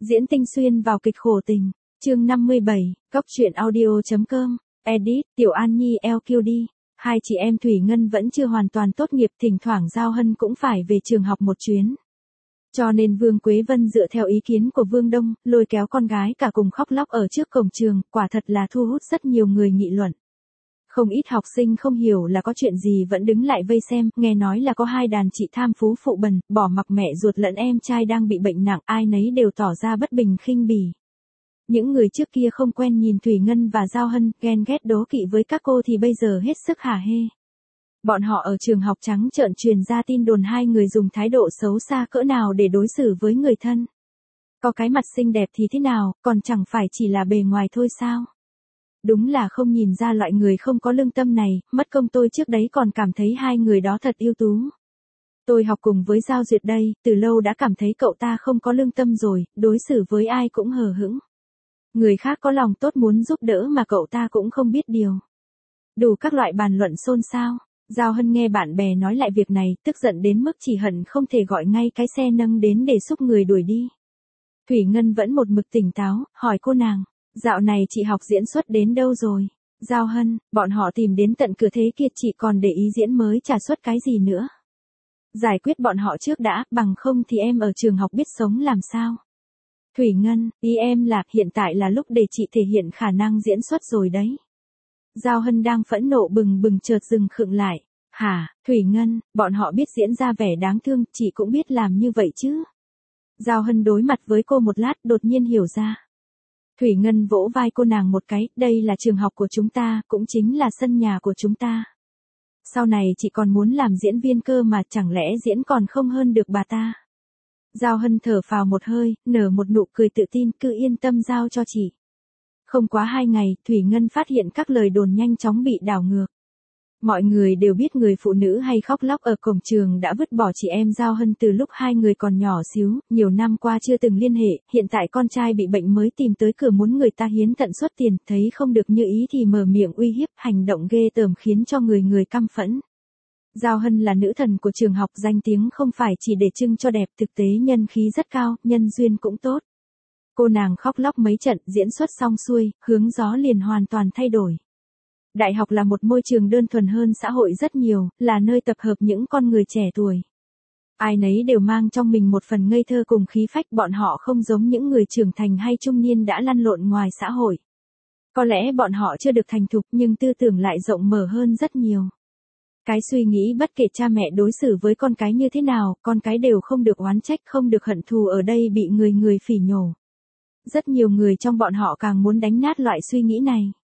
Diễn tinh xuyên vào kịch khổ tình. Chương 57, Cóc truyện audio.com. Edit, Tiểu An Nhi LQD. Hai chị em Thủy Ngân vẫn chưa hoàn toàn tốt nghiệp, thỉnh thoảng Giao Hân cũng phải về trường học một chuyến. Cho nên Vương Quế Vân dựa theo ý kiến của Vương Đông, lôi kéo con gái cả cùng khóc lóc ở trước cổng trường, quả thật là thu hút rất nhiều người nghị luận. Không ít học sinh không hiểu là có chuyện gì vẫn đứng lại vây xem, nghe nói là có hai đàn chị tham phú phụ bần, bỏ mặc mẹ ruột lẫn em trai đang bị bệnh nặng, ai nấy đều tỏ ra bất bình khinh bỉ. Những người trước kia không quen nhìn Thủy Ngân và Giao Hân, ghen ghét đố kỵ với các cô thì bây giờ hết sức hả hê. Bọn họ ở trường học trắng trợn truyền ra tin đồn hai người dùng thái độ xấu xa cỡ nào để đối xử với người thân. Có cái mặt xinh đẹp thì thế nào, còn chẳng phải chỉ là bề ngoài thôi sao? Đúng là không nhìn ra loại người không có lương tâm này, mất công tôi trước đấy còn cảm thấy hai người đó thật ưu tú. Tôi học cùng với Giao Duyệt đây, từ lâu đã cảm thấy cậu ta không có lương tâm rồi, đối xử với ai cũng hờ hững. Người khác có lòng tốt muốn giúp đỡ mà cậu ta cũng không biết điều. Đủ các loại bàn luận xôn xao. Giao Hân nghe bạn bè nói lại việc này, tức giận đến mức chỉ hận không thể gọi ngay cái xe nâng đến để xúc người đuổi đi. Thủy Ngân vẫn một mực tỉnh táo, hỏi cô nàng, dạo này chị học diễn xuất đến đâu rồi? Giao Hân, bọn họ tìm đến tận cửa thế kia, chị còn để ý diễn mới trả xuất cái gì nữa? Giải quyết bọn họ trước đã, bằng không thì em ở trường học biết sống làm sao? Thủy Ngân, ý em là hiện tại là lúc để chị thể hiện khả năng diễn xuất rồi đấy. Giao Hân đang phẫn nộ bừng bừng chợt dừng khựng lại. Hả, Thủy Ngân, bọn họ biết diễn ra vẻ đáng thương, chị cũng biết làm như vậy chứ. Giao Hân đối mặt với cô một lát, đột nhiên hiểu ra. Thủy Ngân vỗ vai cô nàng một cái, đây là trường học của chúng ta, cũng chính là sân nhà của chúng ta. Sau này chị còn muốn làm diễn viên cơ mà, chẳng lẽ diễn còn không hơn được bà ta. Giao Hân thở phào một hơi, nở một nụ cười tự tin, cứ yên tâm giao cho chị. Không quá 2 ngày, Thủy Ngân phát hiện các lời đồn nhanh chóng bị đảo ngược. Mọi người đều biết người phụ nữ hay khóc lóc ở cổng trường đã vứt bỏ chị em Giao Hân từ lúc hai người còn nhỏ xíu, nhiều năm qua chưa từng liên hệ, hiện tại con trai bị bệnh mới tìm tới cửa muốn người ta hiến thận xuất tiền, thấy không được như ý thì mở miệng uy hiếp, hành động ghê tởm khiến cho người người căm phẫn. Giao Hân là nữ thần của trường học, danh tiếng không phải chỉ để trưng cho đẹp, thực tế nhân khí rất cao, nhân duyên cũng tốt. Cô nàng khóc lóc mấy trận, diễn xuất xong xuôi, hướng gió liền hoàn toàn thay đổi. Đại học là một môi trường đơn thuần hơn xã hội rất nhiều, là nơi tập hợp những con người trẻ tuổi. Ai nấy đều mang trong mình một phần ngây thơ cùng khí phách, bọn họ không giống những người trưởng thành hay trung niên đã lăn lộn ngoài xã hội. Có lẽ bọn họ chưa được thành thục nhưng tư tưởng lại rộng mở hơn rất nhiều. Cái suy nghĩ bất kể cha mẹ đối xử với con cái như thế nào, con cái đều không được oán trách, không được hận thù ở đây bị người người phỉ nhổ. Rất nhiều người trong bọn họ càng muốn đánh nát loại suy nghĩ này.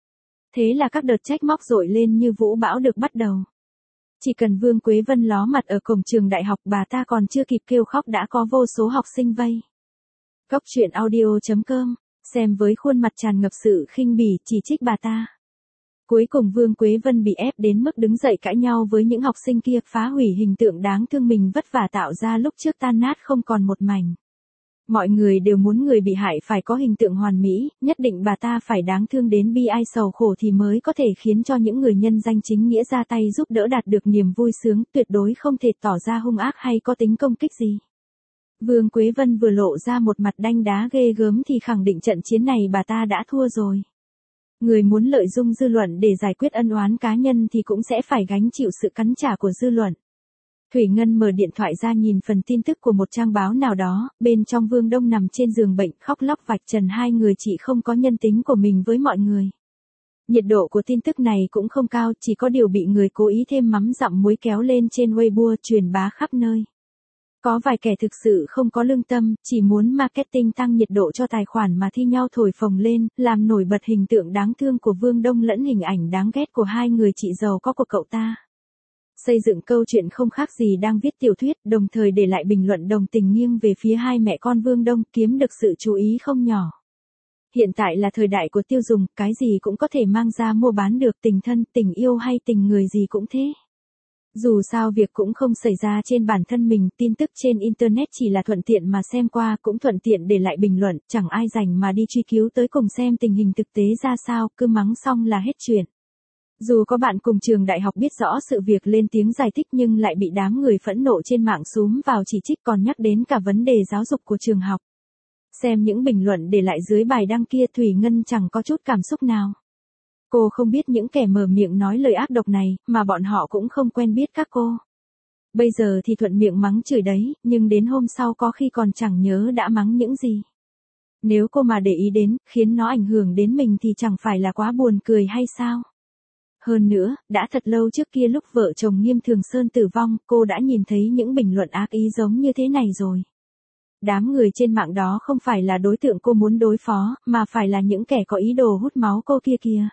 Thế là các đợt trách móc dội lên như vũ bão được bắt đầu. Chỉ cần Vương Quế Vân ló mặt ở cổng trường đại học, bà ta còn chưa kịp kêu khóc đã có vô số học sinh vây. Cóc truyện audio.com, xem với khuôn mặt tràn ngập sự khinh bỉ, chỉ trích bà ta. Cuối cùng Vương Quế Vân bị ép đến mức đứng dậy cãi nhau với những học sinh kia, phá hủy hình tượng đáng thương mình vất vả tạo ra lúc trước tan nát không còn một mảnh. Mọi người đều muốn người bị hại phải có hình tượng hoàn mỹ, nhất định bà ta phải đáng thương đến bi ai sầu khổ thì mới có thể khiến cho những người nhân danh chính nghĩa ra tay giúp đỡ đạt được niềm vui sướng, tuyệt đối không thể tỏ ra hung ác hay có tính công kích gì. Vương Quế Vân vừa lộ ra một mặt đanh đá ghê gớm thì khẳng định trận chiến này bà ta đã thua rồi. Người muốn lợi dụng dư luận để giải quyết ân oán cá nhân thì cũng sẽ phải gánh chịu sự cắn trả của dư luận. Thủy Ngân mở điện thoại ra nhìn phần tin tức của một trang báo nào đó, bên trong Vương Đông nằm trên giường bệnh khóc lóc vạch trần hai người chị không có nhân tính của mình với mọi người. Nhiệt độ của tin tức này cũng không cao, chỉ có điều bị người cố ý thêm mắm dặm muối kéo lên trên Weibo truyền bá khắp nơi. Có vài kẻ thực sự không có lương tâm, chỉ muốn marketing tăng nhiệt độ cho tài khoản mà thi nhau thổi phồng lên, làm nổi bật hình tượng đáng thương của Vương Đông lẫn hình ảnh đáng ghét của hai người chị giàu có của cậu ta. Xây dựng câu chuyện không khác gì đang viết tiểu thuyết, đồng thời để lại bình luận đồng tình nghiêng về phía hai mẹ con Vương Đông, kiếm được sự chú ý không nhỏ. Hiện tại là thời đại của tiêu dùng, cái gì cũng có thể mang ra mua bán được, tình thân, tình yêu hay tình người gì cũng thế. Dù sao việc cũng không xảy ra trên bản thân mình, tin tức trên Internet chỉ là thuận tiện mà xem qua, cũng thuận tiện để lại bình luận, chẳng ai rảnh mà đi truy cứu tới cùng xem tình hình thực tế ra sao, cứ mắng xong là hết chuyện. Dù có bạn cùng trường đại học biết rõ sự việc lên tiếng giải thích nhưng lại bị đám người phẫn nộ trên mạng xúm vào chỉ trích, còn nhắc đến cả vấn đề giáo dục của trường học. Xem những bình luận để lại dưới bài đăng kia, Thủy Ngân chẳng có chút cảm xúc nào. Cô không biết những kẻ mở miệng nói lời ác độc này, mà bọn họ cũng không quen biết các cô. Bây giờ thì thuận miệng mắng chửi đấy, nhưng đến hôm sau có khi còn chẳng nhớ đã mắng những gì. Nếu cô mà để ý đến, khiến nó ảnh hưởng đến mình thì chẳng phải là quá buồn cười hay sao? Hơn nữa, đã thật lâu trước kia lúc vợ chồng Nghiêm Thường Sơn tử vong, cô đã nhìn thấy những bình luận ác ý giống như thế này rồi. Đám người trên mạng đó không phải là đối tượng cô muốn đối phó, mà phải là những kẻ có ý đồ hút máu cô kia kìa.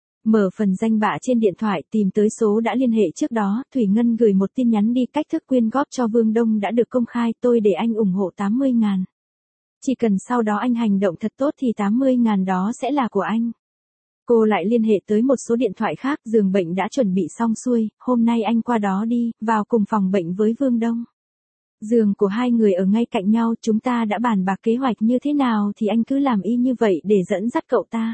Mở phần danh bạ trên điện thoại tìm tới số đã liên hệ trước đó, Thủy Ngân gửi một tin nhắn đi, cách thức quyên góp cho Vương Đông đã được công khai, tôi để anh ủng hộ 80.000. Chỉ cần sau đó anh hành động thật tốt thì 80.000 đó sẽ là của anh. Cô lại liên hệ tới một số điện thoại khác, giường bệnh đã chuẩn bị xong xuôi, hôm nay anh qua đó đi, vào cùng phòng bệnh với Vương Đông. Giường của hai người ở ngay cạnh nhau, chúng ta đã bàn bạc kế hoạch như thế nào thì anh cứ làm y như vậy để dẫn dắt cậu ta.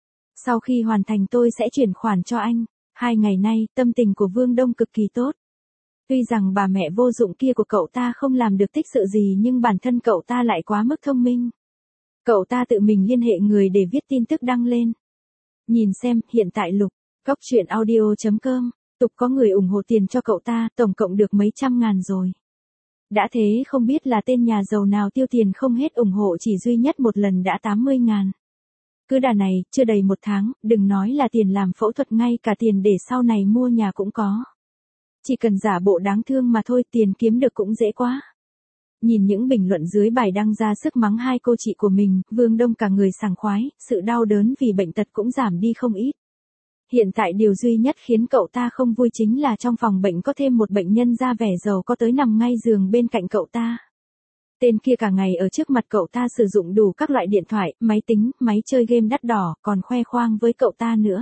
Sau khi hoàn thành tôi sẽ chuyển khoản cho anh. 2 ngày nay, tâm tình của Vương Đông cực kỳ tốt. Tuy rằng bà mẹ vô dụng kia của cậu ta không làm được tích sự gì nhưng bản thân cậu ta lại quá mức thông minh. Cậu ta tự mình liên hệ người để viết tin tức đăng lên. Nhìn xem, hiện tại Lục, Coctruyện.audio.com, Tục có người ủng hộ tiền cho cậu ta, tổng cộng được mấy trăm ngàn rồi. Đã thế không biết là tên nhà giàu nào tiêu tiền không hết ủng hộ chỉ duy nhất một lần đã 80.000. Cứ đà này, chưa đầy 1 tháng, đừng nói là tiền làm phẫu thuật, ngay cả tiền để sau này mua nhà cũng có. Chỉ cần giả bộ đáng thương mà thôi, tiền kiếm được cũng dễ quá. Nhìn những bình luận dưới bài đăng ra sức mắng hai cô chị của mình, Vương Đông cả người sảng khoái, sự đau đớn vì bệnh tật cũng giảm đi không ít. Hiện tại điều duy nhất khiến cậu ta không vui chính là trong phòng bệnh có thêm một bệnh nhân da vẻ giàu có tới nằm ngay giường bên cạnh cậu ta. Tên kia cả ngày ở trước mặt cậu ta sử dụng đủ các loại điện thoại, máy tính, máy chơi game đắt đỏ, còn khoe khoang với cậu ta nữa.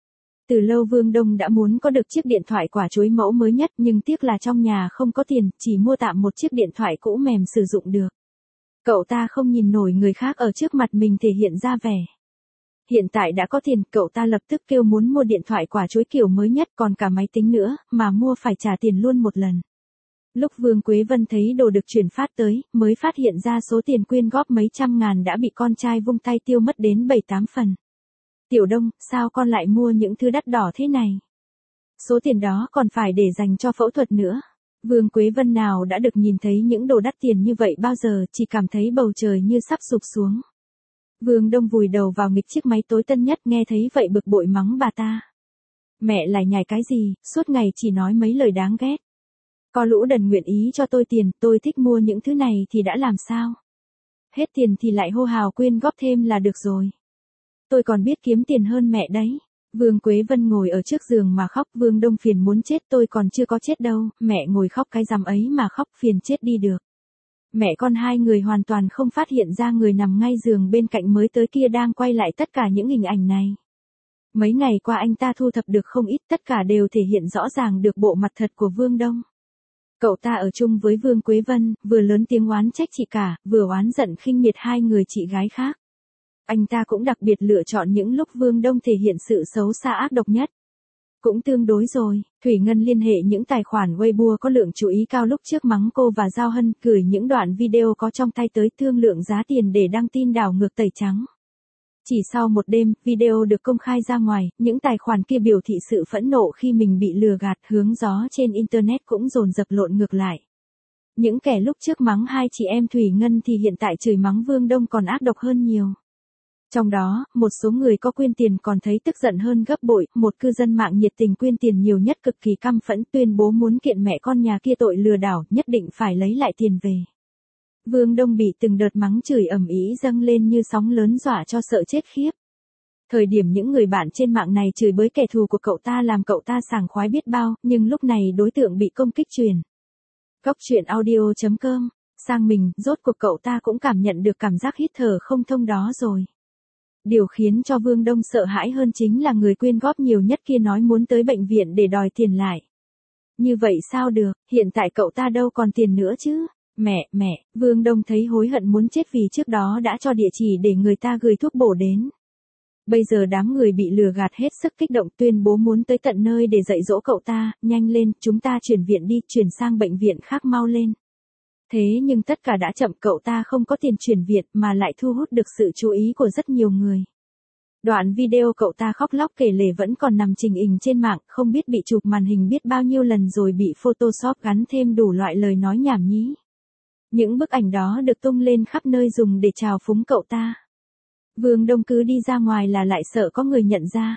Từ lâu Vương Đông đã muốn có được chiếc điện thoại quả chuối mẫu mới nhất, nhưng tiếc là trong nhà không có tiền, chỉ mua tạm một chiếc điện thoại cũ mềm sử dụng được. Cậu ta không nhìn nổi người khác ở trước mặt mình thể hiện ra vẻ. Hiện tại đã có tiền, cậu ta lập tức kêu muốn mua điện thoại quả chuối kiểu mới nhất, còn cả máy tính nữa, mà mua phải trả tiền luôn một lần. Lúc Vương Quế Vân thấy đồ được chuyển phát tới, mới phát hiện ra số tiền quyên góp mấy trăm ngàn đã bị con trai vung tay tiêu mất đến 7-8 phần. Tiểu Đông, sao con lại mua những thứ đắt đỏ thế này? Số tiền đó còn phải để dành cho phẫu thuật nữa. Vương Quế Vân nào đã được nhìn thấy những đồ đắt tiền như vậy bao giờ, chỉ cảm thấy bầu trời như sắp sụp xuống. Vương Đông vùi đầu vào nghịch chiếc máy tối tân nhất, nghe thấy vậy bực bội mắng bà ta. Mẹ lại nhảy cái gì, suốt ngày chỉ nói mấy lời đáng ghét. Có lũ đần nguyện ý cho tôi tiền, tôi thích mua những thứ này thì đã làm sao? Hết tiền thì lại hô hào quyên góp thêm là được rồi. Tôi còn biết kiếm tiền hơn mẹ đấy. Vương Quế Vân ngồi ở trước giường mà khóc, Vương Đông phiền muốn chết, tôi còn chưa có chết đâu, mẹ ngồi khóc cái rằm ấy mà khóc, phiền chết đi được. Mẹ con hai người hoàn toàn không phát hiện ra người nằm ngay giường bên cạnh mới tới kia đang quay lại tất cả những hình ảnh này. Mấy ngày qua anh ta thu thập được không ít, tất cả đều thể hiện rõ ràng được bộ mặt thật của Vương Đông. Cậu ta ở chung với Vương Quế Vân, vừa lớn tiếng oán trách chị cả, vừa oán giận khinh miệt hai người chị gái khác. Anh ta cũng đặc biệt lựa chọn những lúc Vương Đông thể hiện sự xấu xa ác độc nhất. Cũng tương đối rồi, Thủy Ngân liên hệ những tài khoản Weibo có lượng chú ý cao lúc trước mắng cô và Giao Hân, gửi những đoạn video có trong tay tới thương lượng giá tiền để đăng tin đảo ngược tẩy trắng. Chỉ sau một đêm, video được công khai ra ngoài, những tài khoản kia biểu thị sự phẫn nộ khi mình bị lừa gạt, hướng gió trên Internet cũng dồn dập lộn ngược lại. Những kẻ lúc trước mắng hai chị em Thủy Ngân thì hiện tại chửi mắng Vương Đông còn ác độc hơn nhiều. Trong đó, một số người có quyên tiền còn thấy tức giận hơn gấp bội, một cư dân mạng nhiệt tình quyên tiền nhiều nhất cực kỳ căm phẫn, tuyên bố muốn kiện mẹ con nhà kia tội lừa đảo, nhất định phải lấy lại tiền về. Vương Đông bị từng đợt mắng chửi ầm ĩ dâng lên như sóng lớn dọa cho sợ chết khiếp. Thời điểm những người bạn trên mạng này chửi bới kẻ thù của cậu ta làm cậu ta sảng khoái biết bao, nhưng lúc này đối tượng bị công kích truyền. Coctruyện.audio.com, sang mình, rốt cuộc cậu ta cũng cảm nhận được cảm giác hít thở không thông đó rồi. Điều khiến cho Vương Đông sợ hãi hơn chính là người quyên góp nhiều nhất kia nói muốn tới bệnh viện để đòi tiền lại. Như vậy sao được, hiện tại cậu ta đâu còn tiền nữa chứ. Mẹ, Vương Đông thấy hối hận muốn chết vì trước đó đã cho địa chỉ để người ta gửi thuốc bổ đến. Bây giờ đám người bị lừa gạt hết sức kích động, tuyên bố muốn tới tận nơi để dạy dỗ cậu ta, nhanh lên, chúng ta chuyển viện đi, chuyển sang bệnh viện khác mau lên. Thế nhưng tất cả đã chậm, cậu ta không có tiền chuyển viện mà lại thu hút được sự chú ý của rất nhiều người. Đoạn video cậu ta khóc lóc kể lể vẫn còn nằm trình hình trên mạng, không biết bị chụp màn hình biết bao nhiêu lần rồi bị Photoshop gắn thêm đủ loại lời nói nhảm nhí. Những bức ảnh đó được tung lên khắp nơi dùng để trào phúng cậu ta. Vương Đông cứ đi ra ngoài là lại sợ có người nhận ra.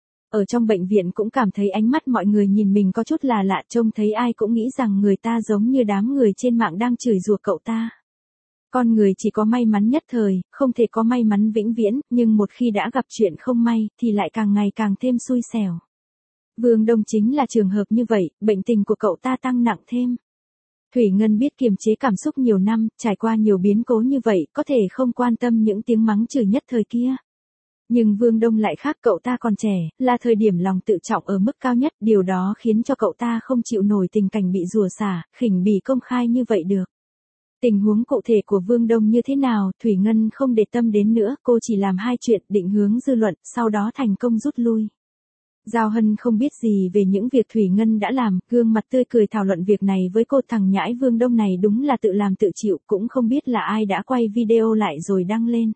Ở trong bệnh viện cũng cảm thấy ánh mắt mọi người nhìn mình có chút là lạ, trông thấy ai cũng nghĩ rằng người ta giống như đám người trên mạng đang chửi rủa cậu ta. Con người chỉ có may mắn nhất thời, không thể có may mắn vĩnh viễn, nhưng một khi đã gặp chuyện không may, thì lại càng ngày càng thêm xui xẻo. Vương Đông chính là trường hợp như vậy, bệnh tình của cậu ta tăng nặng thêm. Thủy Ngân biết kiềm chế cảm xúc nhiều năm, trải qua nhiều biến cố như vậy, có thể không quan tâm những tiếng mắng chửi nhất thời kia. Nhưng Vương Đông lại khác, cậu ta còn trẻ, là thời điểm lòng tự trọng ở mức cao nhất, điều đó khiến cho cậu ta không chịu nổi tình cảnh bị rủa xả, khỉnh bỉ công khai như vậy được. Tình huống cụ thể của Vương Đông như thế nào, Thủy Ngân không để tâm đến nữa, cô chỉ làm hai chuyện, định hướng dư luận, sau đó thành công rút lui. Giao Hân không biết gì về những việc Thủy Ngân đã làm, gương mặt tươi cười thảo luận việc này với cô. Thằng nhãi Vương Đông này đúng là tự làm tự chịu, cũng không biết là ai đã quay video lại rồi đăng lên.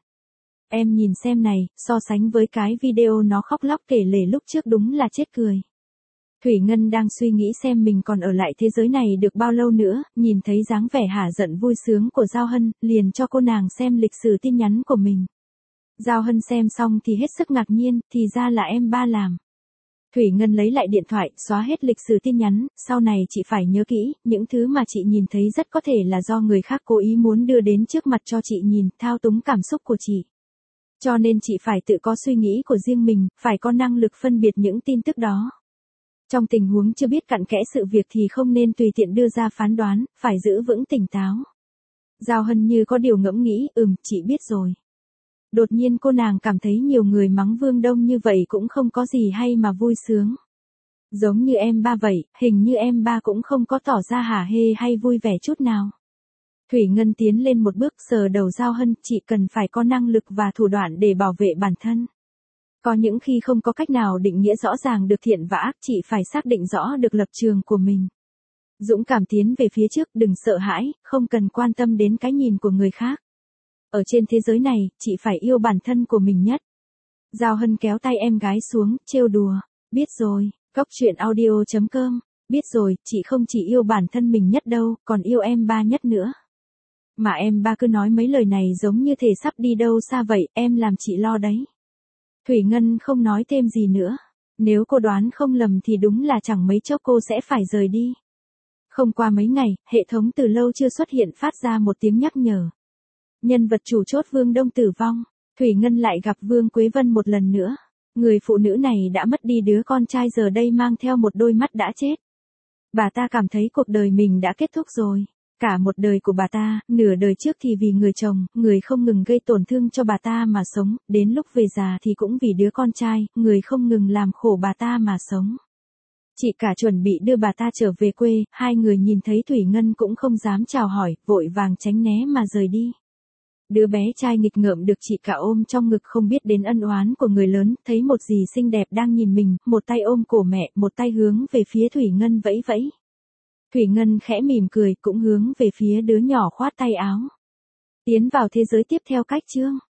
Em nhìn xem này, so sánh với cái video nó khóc lóc kể lể lúc trước đúng là chết cười. Thủy Ngân đang suy nghĩ xem mình còn ở lại thế giới này được bao lâu nữa, nhìn thấy dáng vẻ hả giận vui sướng của Giao Hân, liền cho cô nàng xem lịch sử tin nhắn của mình. Giao Hân xem xong thì hết sức ngạc nhiên, thì ra là em ba làm. Thủy Ngân lấy lại điện thoại, xóa hết lịch sử tin nhắn, sau này chị phải nhớ kỹ, những thứ mà chị nhìn thấy rất có thể là do người khác cố ý muốn đưa đến trước mặt cho chị nhìn, thao túng cảm xúc của chị. Cho nên chị phải tự có suy nghĩ của riêng mình, phải có năng lực phân biệt những tin tức đó. Trong tình huống chưa biết cặn kẽ sự việc thì không nên tùy tiện đưa ra phán đoán, phải giữ vững tỉnh táo. Giao Hân như có điều ngẫm nghĩ, chị biết rồi. Đột nhiên cô nàng cảm thấy nhiều người mắng Vương Đông như vậy cũng không có gì hay mà vui sướng. Giống như em ba vậy, hình như em ba cũng không có tỏ ra hả hê hay vui vẻ chút nào. Thủy Ngân tiến lên một bước sờ đầu Giao Hân, chị cần phải có năng lực và thủ đoạn để bảo vệ bản thân. Có những khi không có cách nào định nghĩa rõ ràng được thiện và ác, chị phải xác định rõ được lập trường của mình. Dũng cảm tiến về phía trước, đừng sợ hãi, không cần quan tâm đến cái nhìn của người khác. Ở trên thế giới này, chị phải yêu bản thân của mình nhất. Giao Hân kéo tay em gái xuống, trêu đùa. Biết rồi, coctruyện.audio.com. Biết rồi, chị không chỉ yêu bản thân mình nhất đâu, còn yêu em ba nhất nữa. Mà em ba cứ nói mấy lời này giống như thể sắp đi đâu xa vậy, em làm chị lo đấy. Thủy Ngân không nói thêm gì nữa. Nếu cô đoán không lầm thì đúng là chẳng mấy chốc cô sẽ phải rời đi. Không qua mấy ngày, hệ thống từ lâu chưa xuất hiện phát ra một tiếng nhắc nhở. Nhân vật chủ chốt Vương Đông tử vong. Thủy Ngân lại gặp Vương Quế Vân một lần nữa. Người phụ nữ này đã mất đi đứa con trai, giờ đây mang theo một đôi mắt đã chết. Bà ta cảm thấy cuộc đời mình đã kết thúc rồi. Cả một đời của bà ta, nửa đời trước thì vì người chồng, người không ngừng gây tổn thương cho bà ta mà sống, đến lúc về già thì cũng vì đứa con trai, người không ngừng làm khổ bà ta mà sống. Chị cả chuẩn bị đưa bà ta trở về quê, hai người nhìn thấy Thủy Ngân cũng không dám chào hỏi, vội vàng tránh né mà rời đi. Đứa bé trai nghịch ngợm được chị cả ôm trong ngực, không biết đến ân oán của người lớn, thấy một dì xinh đẹp đang nhìn mình, một tay ôm cổ mẹ, một tay hướng về phía Thủy Ngân vẫy vẫy. Thủy Ngân khẽ mỉm cười, cũng hướng về phía đứa nhỏ khoát tay áo. Tiến vào thế giới tiếp theo cách chương.